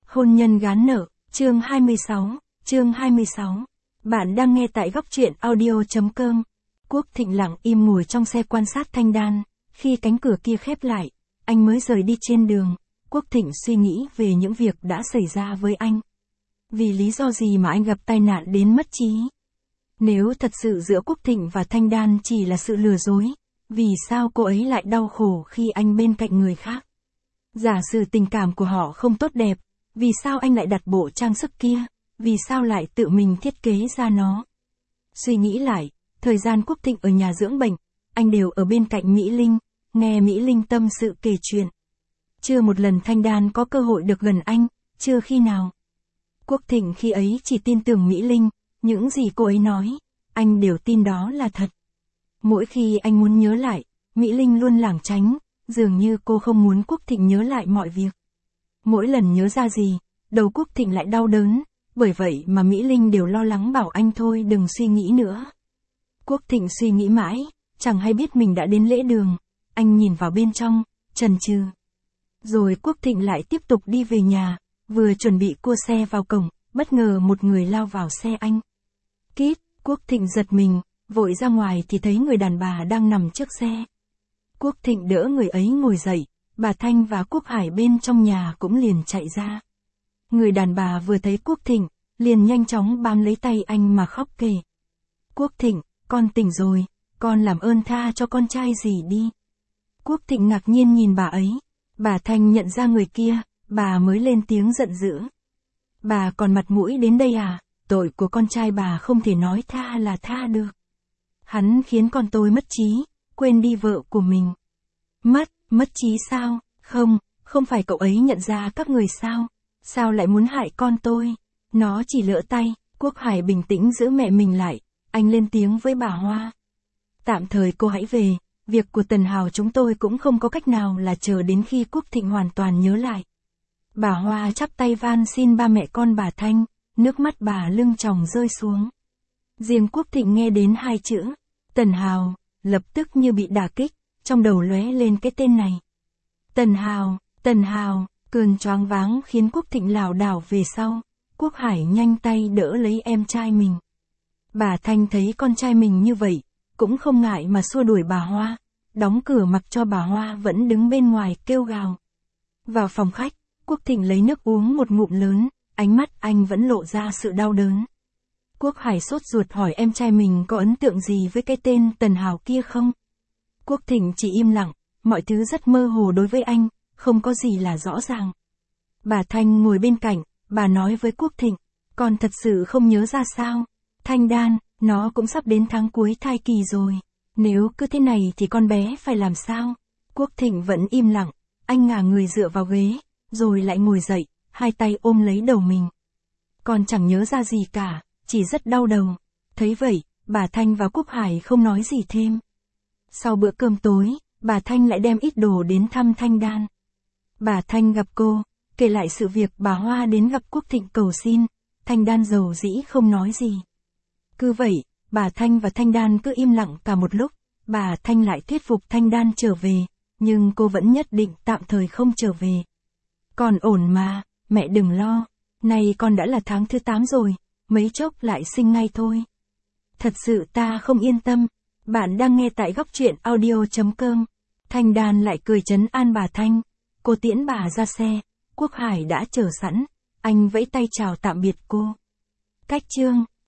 Hôn nhân gán nợ, chương 26. Bạn đang nghe tại góc truyện audio.com. Quốc Thịnh lặng im ngồi trong xe quan sát Thanh Đan, khi cánh cửa kia khép lại, anh mới rời đi trên đường. Quốc Thịnh suy nghĩ về những việc đã xảy ra với anh. Vì lý do gì mà anh gặp tai nạn đến mất trí? Nếu thật sự giữa Quốc Thịnh và Thanh Đan chỉ là sự lừa dối, vì sao cô ấy lại đau khổ khi anh bên cạnh người khác? Giả sử tình cảm của họ không tốt đẹp, vì sao anh lại đặt bộ trang sức kia? Vì sao lại tự mình thiết kế ra nó? Suy nghĩ lại, thời gian Quốc Thịnh ở nhà dưỡng bệnh, anh đều ở bên cạnh Mỹ Linh, nghe Mỹ Linh tâm sự kể chuyện. Chưa một lần Thanh Đan có cơ hội được gần anh, chưa khi nào. Quốc Thịnh khi ấy chỉ tin tưởng Mỹ Linh, những gì cô ấy nói, anh đều tin đó là thật. Mỗi khi anh muốn nhớ lại, Mỹ Linh luôn lảng tránh, dường như cô không muốn Quốc Thịnh nhớ lại mọi việc. Mỗi lần nhớ ra gì, đầu Quốc Thịnh lại đau đớn, bởi vậy mà Mỹ Linh đều lo lắng bảo anh thôi đừng suy nghĩ nữa. Quốc Thịnh suy nghĩ mãi, chẳng hay biết mình đã đến lễ đường, anh nhìn vào bên trong, chần chừ. Rồi Quốc Thịnh lại tiếp tục đi về nhà, vừa chuẩn bị cua xe vào cổng, bất ngờ một người lao vào xe anh. Kít, Quốc Thịnh giật mình, vội ra ngoài thì thấy người đàn bà đang nằm trước xe. Quốc Thịnh đỡ người ấy ngồi dậy, bà Thanh và Quốc Hải bên trong nhà cũng liền chạy ra. Người đàn bà vừa thấy Quốc Thịnh, liền nhanh chóng bám lấy tay anh mà khóc kể. Quốc Thịnh, con tỉnh rồi, con làm ơn tha cho con trai gì đi. Quốc Thịnh ngạc nhiên nhìn bà ấy, bà Thanh nhận ra người kia, bà mới lên tiếng giận dữ. Bà còn mặt mũi đến đây à, tội của con trai bà không thể nói tha là tha được. Hắn khiến con tôi mất trí, quên đi vợ của mình. Mất trí sao? Không phải cậu ấy nhận ra các người sao? Sao lại muốn hại con tôi? Nó chỉ lỡ tay. Quốc Hải bình tĩnh giữ mẹ mình lại, anh lên tiếng với bà Hoa. Tạm thời cô hãy về, việc của Tần Hào chúng tôi cũng không có cách nào là chờ đến khi Quốc Thịnh hoàn toàn nhớ lại. Bà Hoa chắp tay van xin ba mẹ con bà Thanh, nước mắt bà lưng tròng rơi xuống. Riêng Quốc Thịnh nghe đến hai chữ, Tần Hào, lập tức như bị đả kích, trong đầu lóe lên cái tên này. Tần Hào, cơn choáng váng khiến Quốc Thịnh lảo đảo về sau. Quốc Hải nhanh tay đỡ lấy em trai mình. Bà Thanh thấy con trai mình như vậy, cũng không ngại mà xua đuổi bà Hoa, đóng cửa mặc cho bà Hoa vẫn đứng bên ngoài kêu gào. Vào phòng khách, Quốc Thịnh lấy nước uống một ngụm lớn, ánh mắt anh vẫn lộ ra sự đau đớn. Quốc Hải sốt ruột hỏi em trai mình có ấn tượng gì với cái tên Tần Hào kia không? Quốc Thịnh chỉ im lặng, mọi thứ rất mơ hồ đối với anh, không có gì là rõ ràng. Bà Thanh ngồi bên cạnh, bà nói với Quốc Thịnh, con thật sự không nhớ ra sao? Thanh Đan, nó cũng sắp đến tháng cuối thai kỳ rồi. Nếu cứ thế này thì con bé phải làm sao? Quốc Thịnh vẫn im lặng, anh ngả người dựa vào ghế, rồi lại ngồi dậy, hai tay ôm lấy đầu mình. Con chẳng nhớ ra gì cả, chỉ rất đau đầu. Thấy vậy, bà Thanh và Quốc Hải không nói gì thêm. Sau bữa cơm tối, bà Thanh lại đem ít đồ đến thăm Thanh Đan. Bà Thanh gặp cô, kể lại sự việc bà Hoa đến gặp Quốc Thịnh cầu xin, Thanh Đan dầu dĩ không nói gì. Cứ vậy, bà Thanh và Thanh Đan cứ im lặng cả một lúc, bà Thanh lại thuyết phục Thanh Đan trở về, nhưng cô vẫn nhất định tạm thời không trở về. Còn ổn mà, mẹ đừng lo, này con đã là tháng thứ 8 rồi, mấy chốc lại sinh ngay thôi. Thật sự ta không yên tâm, bạn đang nghe tại góc truyện audio.com. Thanh Đan lại cười trấn an bà Thanh, cô tiễn bà ra xe, Quốc Hải đã chờ sẵn, anh vẫy tay chào tạm biệt cô. Cách chương